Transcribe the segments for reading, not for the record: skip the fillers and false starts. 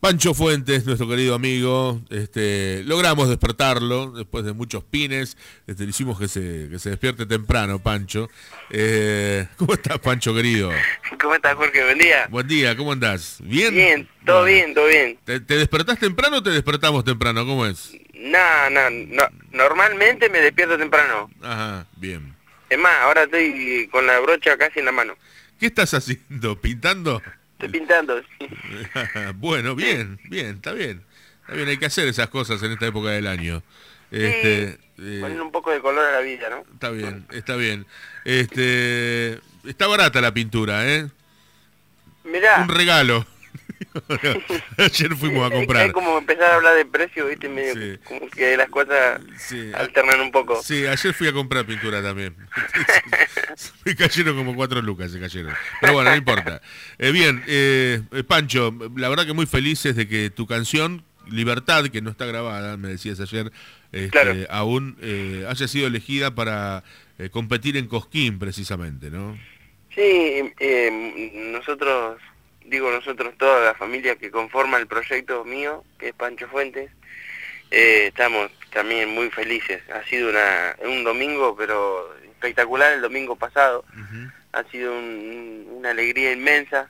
Pancho Fuentes, nuestro querido amigo, logramos despertarlo después de muchos pines, le hicimos que se despierte temprano, Pancho. ¿Cómo estás, Pancho, querido? ¿Cómo estás, Jorge? Buen día. Buen día, ¿cómo andás? ¿Bien? Bien, todo Bueno. bien, todo bien. ¿Te despertás temprano o te despertamos temprano? ¿Cómo es? No, normalmente me despierto temprano. Ajá, bien. Es más, ahora estoy con la brocha casi en la mano. ¿Qué estás haciendo? ¿Pintando? Estoy pintando, sí. Bueno, bien, está bien. Está bien, hay que hacer esas cosas en esta época del año. Sí, poner un poco de color a la vida, ¿no? Está bien, está bien. Está barata la pintura, ¿eh? Mirá. Un regalo. Ayer fuimos a comprar. Es como empezar a hablar de precio, ¿viste? Medio Sí. como que las cosas Sí. alternan un poco. Sí, ayer fui a comprar pintura también. Me cayeron como 4 lucas, se cayeron. Pero bueno, no importa. Pancho, la verdad que muy felices de que tu canción, Libertad, que no está grabada, me decías ayer, Claro. aún haya sido elegida para competir en Cosquín, precisamente, ¿no? Sí, nosotros, toda la familia que conforma el proyecto mío, que es Pancho Fuentes, estamos también muy felices. Ha sido un domingo, pero espectacular el domingo pasado. Uh-huh. Ha sido una alegría inmensa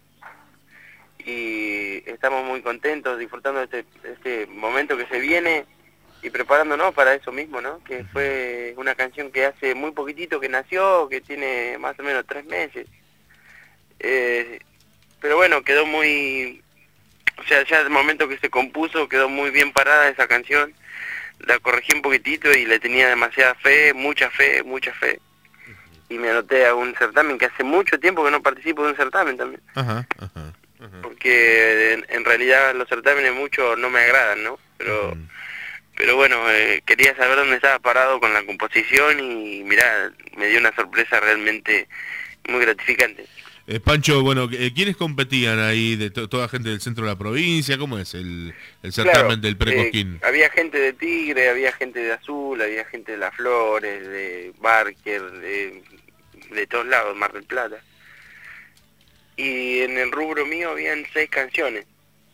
y estamos muy contentos disfrutando de este momento que se viene y preparándonos para eso mismo, ¿no? Que fue una canción que hace muy poquitito que nació, que tiene más o menos 3 meses. Pero bueno, quedó muy... O sea, ya el momento que se compuso quedó muy bien parada esa canción. La corregí un poquitito y le tenía demasiada fe, mucha fe. Y me anoté a un certamen que hace mucho tiempo que no participo de un certamen también. Ajá. Porque en realidad los certámenes mucho no me agradan, ¿no? Pero bueno, quería saber dónde estaba parado con la composición y mirá, me dio una sorpresa realmente muy gratificante. Pancho, bueno, ¿quiénes competían ahí? ¿De toda gente del centro de la provincia? ¿Cómo es el certamen del Precosquín? Había gente de Tigre, había gente de Azul, había gente de Las Flores, de Barker, de todos lados, Mar del Plata. Y en el rubro mío habían 6 canciones.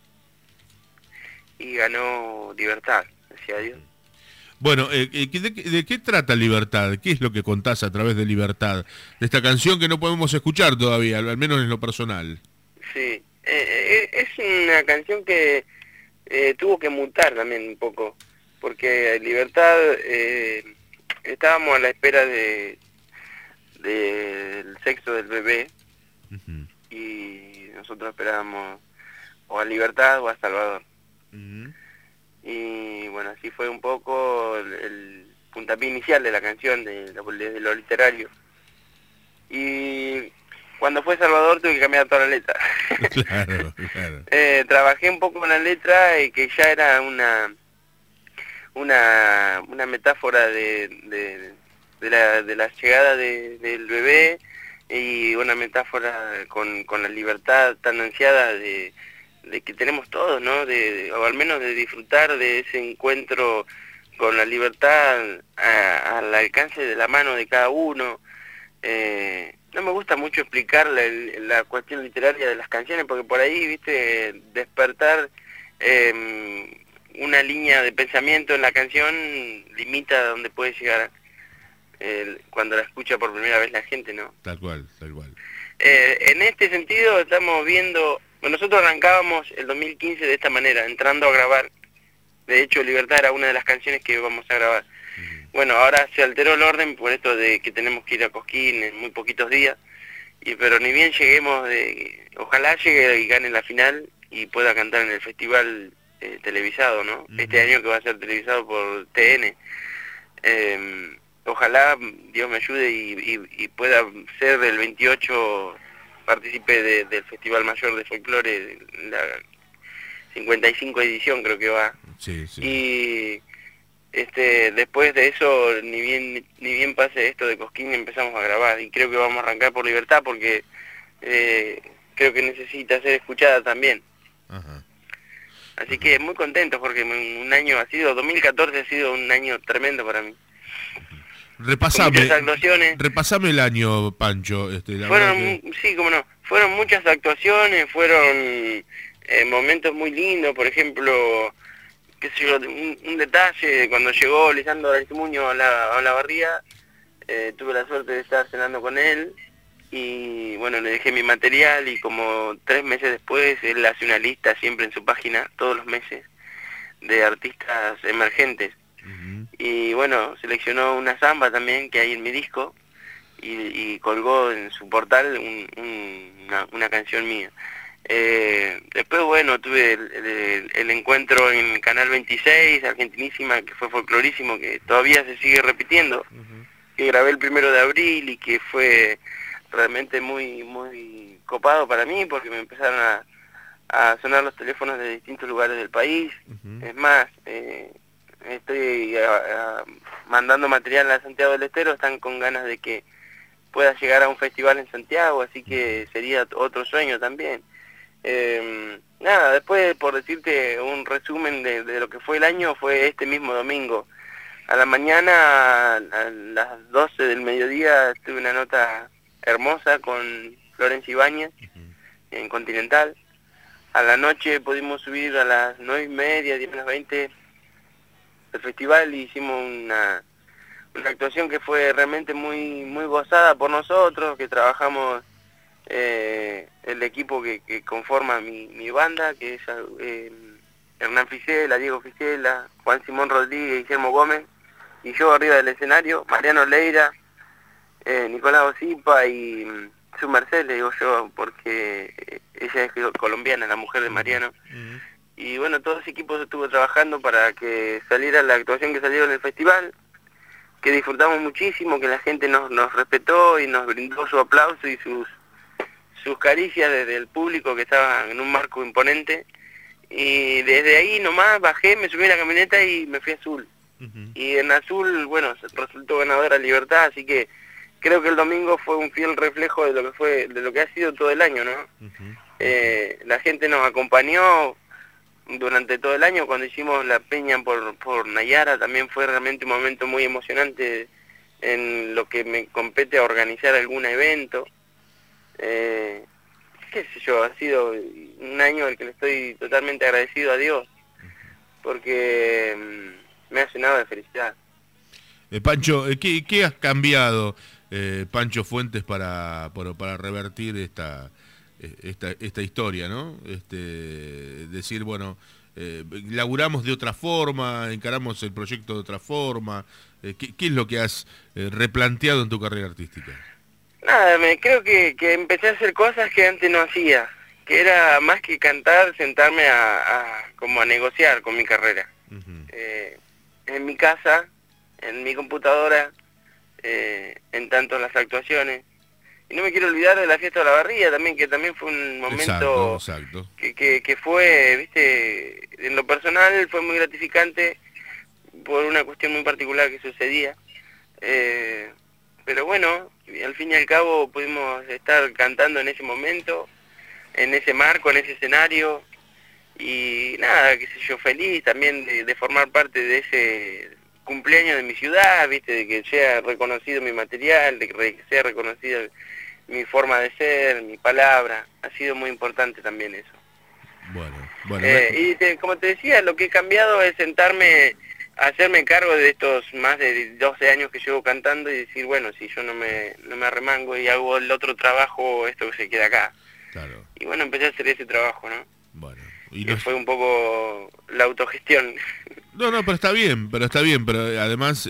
Y ganó Libertad, gracias a Dios. Bueno, ¿de qué trata Libertad? ¿Qué es lo que contás a través de Libertad? De esta canción que no podemos escuchar todavía, al menos en lo personal. Sí, es una canción que tuvo que mutar también un poco, porque Libertad, estábamos a la espera del sexo del bebé. Uh-huh. Y nosotros esperábamos o a Libertad o a Salvador. Uh-huh. Y bueno, así fue un poco el puntapié inicial de la canción, de lo literario. Y cuando fue Salvador tuve que cambiar toda la letra. Claro. Trabajé un poco con la letra que ya era una metáfora de la llegada del bebé y una metáfora con la libertad tan ansiada de que tenemos todos, ¿no? O al menos de disfrutar de ese encuentro con la libertad al alcance de la mano de cada uno. No me gusta mucho explicar la cuestión literaria de las canciones, porque por ahí, viste, despertar una línea de pensamiento en la canción limita a donde puede llegar cuando la escucha por primera vez la gente, ¿no? Tal cual. En este sentido estamos viendo... Bueno, nosotros arrancábamos el 2015 de esta manera, entrando a grabar. De hecho, Libertad era una de las canciones que íbamos a grabar. Bueno, ahora se alteró el orden por esto de que tenemos que ir a Cosquín en muy poquitos días. Pero ni bien lleguemos, ojalá llegue y gane la final y pueda cantar en el festival televisado, ¿no? Este año que va a ser televisado por TN. Ojalá Dios me ayude y pueda ser el 28 partícipe del Festival Mayor de Folclore, la 55 edición creo que va. Sí. Y después de eso, ni bien pase esto de Cosquín, empezamos a grabar y creo que vamos a arrancar por Libertad porque creo que necesita ser escuchada también. Ajá. Así que muy contento porque 2014 ha sido un año tremendo para mí. Repasame el año, Pancho. Sí, cómo no. Fueron muchas actuaciones, fueron momentos muy lindos, por ejemplo, qué sé yo, un detalle, cuando llegó Lisandro Aristimuño a la barría, tuve la suerte de estar cenando con él, y bueno, le dejé mi material, y como 3 meses después, él hace una lista siempre en su página, todos los meses, de artistas emergentes. Y bueno, seleccionó una samba también que hay en mi disco, y colgó en su portal una canción mía. Después, bueno, tuve el encuentro en Canal 26, Argentinísima, que fue folclorísimo, que todavía se sigue repitiendo, que grabé el 1 de abril, y que fue realmente muy copado para mí, porque me empezaron a sonar los teléfonos de distintos lugares del país. Es más, estoy mandando material a Santiago del Estero, están con ganas de que pueda llegar a un festival en Santiago, así que sería otro sueño también. Nada, después, por decirte un resumen de lo que fue el año, fue este mismo domingo. A la mañana, a las 12 del mediodía, tuve una nota hermosa con Florencia Ibáñez en Continental. A la noche pudimos subir a las 9:30, 10:20 del festival, y hicimos una actuación que fue realmente muy gozada por nosotros, que trabajamos el equipo que conforma mi banda, que es Hernán Ficela, Diego Ficela, Juan Simón Rodríguez, Guillermo Gómez, y yo arriba del escenario, Mariano Leira, Nicolás Osipa y su merced, le digo yo, porque ella es colombiana, la mujer de Mariano. Y bueno, todo ese equipo estuvo trabajando para que saliera la actuación que salió en el festival, que disfrutamos muchísimo, que la gente nos respetó y nos brindó su aplauso y sus caricias desde el público, que estaba en un marco imponente. Y desde ahí nomás bajé, me subí a la camioneta y me fui a Azul. Y en Azul, bueno, resultó ganadora Libertad, así que creo que el domingo fue un fiel reflejo de lo que ha sido todo el año, ¿no? La gente nos acompañó durante todo el año. Cuando hicimos la peña por Nayara, también fue realmente un momento muy emocionante en lo que me compete a organizar algún evento. Qué sé yo, ha sido un año al que le estoy totalmente agradecido a Dios, porque me ha llenado de felicidad. Pancho, ¿qué has cambiado, Pancho Fuentes, para revertir esta historia, ¿no? Decir, bueno, laburamos de otra forma, encaramos el proyecto de otra forma. ¿Qué es lo que has replanteado en tu carrera artística? Nada, creo que empecé a hacer cosas que antes no hacía, que era más que cantar, sentarme como a negociar con mi carrera. En mi casa, en mi computadora, en tanto en las actuaciones. Y no me quiero olvidar de la fiesta de la barría también, que también fue un momento exacto. Que fue, viste, en lo personal fue muy gratificante por una cuestión muy particular que sucedía. Pero bueno, al fin y al cabo pudimos estar cantando en ese momento, en ese marco, en ese escenario, y nada, qué sé yo, feliz también de formar parte de ese cumpleaños de mi ciudad, viste, de que sea reconocido mi material, de que sea reconocida mi forma de ser, mi palabra. Ha sido muy importante también eso. Bueno. Y como te decía, lo que he cambiado es sentarme, hacerme cargo de estos más de 12 años que llevo cantando, y decir, bueno, si yo no me arremango y hago el otro trabajo, esto se queda acá. Claro. Y bueno, empecé a hacer ese trabajo, ¿no? Bueno. Que fue un poco la autogestión. No, pero está bien, pero además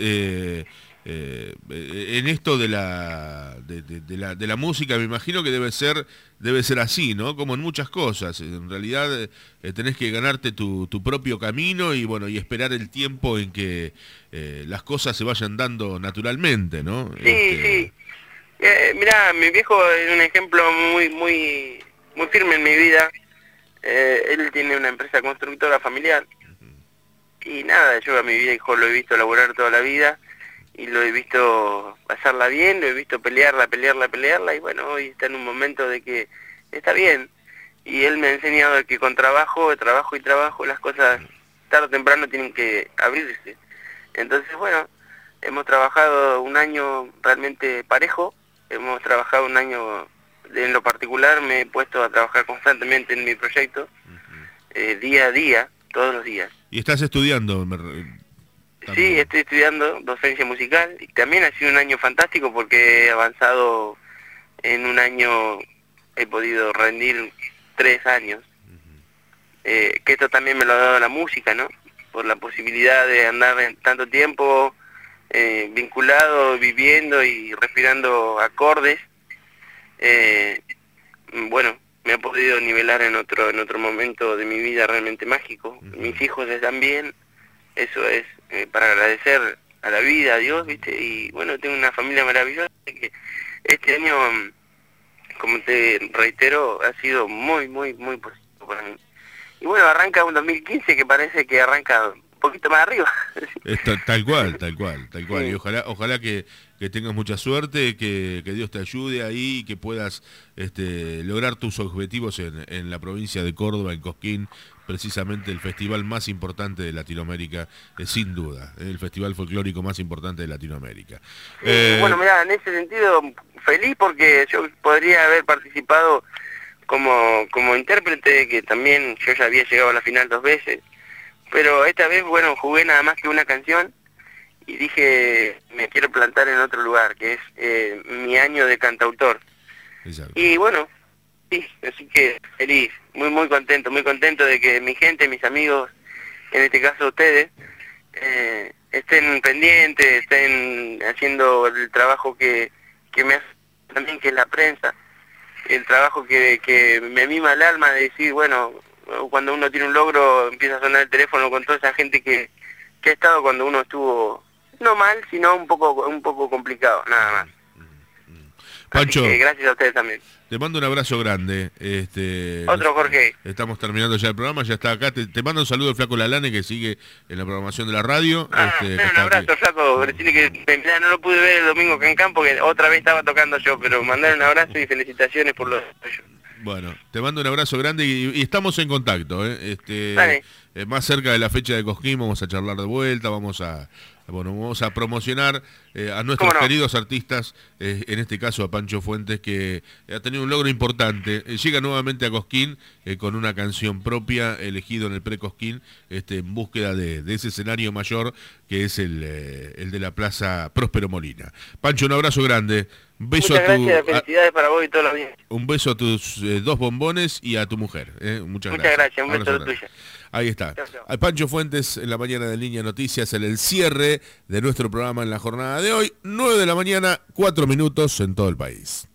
en esto de la música, me imagino que debe ser así, ¿no? Como en muchas cosas. En realidad tenés que ganarte tu propio camino, y bueno, y esperar el tiempo en que las cosas se vayan dando naturalmente, ¿no? Sí. Mirá, mi viejo es un ejemplo muy firme en mi vida. Él tiene una empresa constructora familiar. Y nada, yo a mi viejo lo he visto laburar toda la vida, y lo he visto pasarla bien, lo he visto pelearla, y bueno, hoy está en un momento de que está bien. Y él me ha enseñado que con trabajo, las cosas tarde o temprano tienen que abrirse. Entonces, bueno, hemos trabajado un año realmente parejo, hemos trabajado un año, en lo particular me he puesto a trabajar constantemente en mi proyecto, día a día, todos los días. ¿Y estás estudiando? Sí, estoy estudiando docencia musical y también ha sido un año fantástico porque he avanzado en un año, he podido rendir 3 años. Que esto también me lo ha dado la música, ¿no? Por la posibilidad de andar en tanto tiempo vinculado, viviendo y respirando acordes. Bueno, me ha podido nivelar en otro momento de mi vida realmente mágico. Mis hijos están bien, eso es para agradecer a la vida, a Dios, ¿viste? Y bueno, tengo una familia maravillosa que este año, como te reitero, ha sido muy positivo para mí. Y bueno, arranca un 2015 que parece que arranca un poquito más arriba. Tal cual. Sí. Y ojalá que tengas mucha suerte, que Dios te ayude ahí y que puedas lograr tus objetivos en la provincia de Córdoba, en Cosquín, precisamente el festival más importante de Latinoamérica, sin duda, el festival folclórico más importante de Latinoamérica. Bueno, mira, en ese sentido, feliz porque yo podría haber participado como intérprete, que también yo ya había llegado a la final 2 veces, pero esta vez, bueno, jugué nada más que una canción y dije, me quiero plantar en otro lugar, que es mi año de cantautor. Exacto. Y bueno, sí, así que feliz, muy contento de que mi gente, mis amigos, en este caso ustedes, estén pendientes, estén haciendo el trabajo que me hace también, que es la prensa, el trabajo que me mima el alma de decir, bueno, cuando uno tiene un logro empieza a sonar el teléfono con toda esa gente que ha estado cuando uno estuvo no mal, sino un poco complicado, nada más. Pancho, así que gracias a ustedes también. Te mando un abrazo grande. Otro, Jorge. Estamos terminando ya el programa, ya está acá. Te mando un saludo al Flaco Lalane, que sigue en la programación de la radio. Un abrazo, Flaco. Decirle que no lo pude ver el domingo acá en campo, que otra vez estaba tocando yo, pero mandar un abrazo y felicitaciones por lo tuyo. Bueno, te mando un abrazo grande y estamos en contacto. Dale. Más cerca de la fecha de Cosquín vamos a charlar de vuelta, vamos a promocionar a nuestros queridos artistas, en este caso a Pancho Fuentes, que ha tenido un logro importante. Llega nuevamente a Cosquín con una canción propia, elegido en el pre-Cosquín, en búsqueda de ese escenario mayor que es el de la Plaza Próspero Molina. Pancho, un abrazo grande. Muchas gracias, felicidades para vos y todos los días. Un beso a tus 2 bombones y a tu mujer. Muchas gracias, un beso a tuya. Ahí está. Chau, chau. Al Pancho Fuentes en la mañana de Línea Noticias, en el cierre de nuestro programa en la jornada de hoy, 9 de la mañana, 4 minutos en todo el país.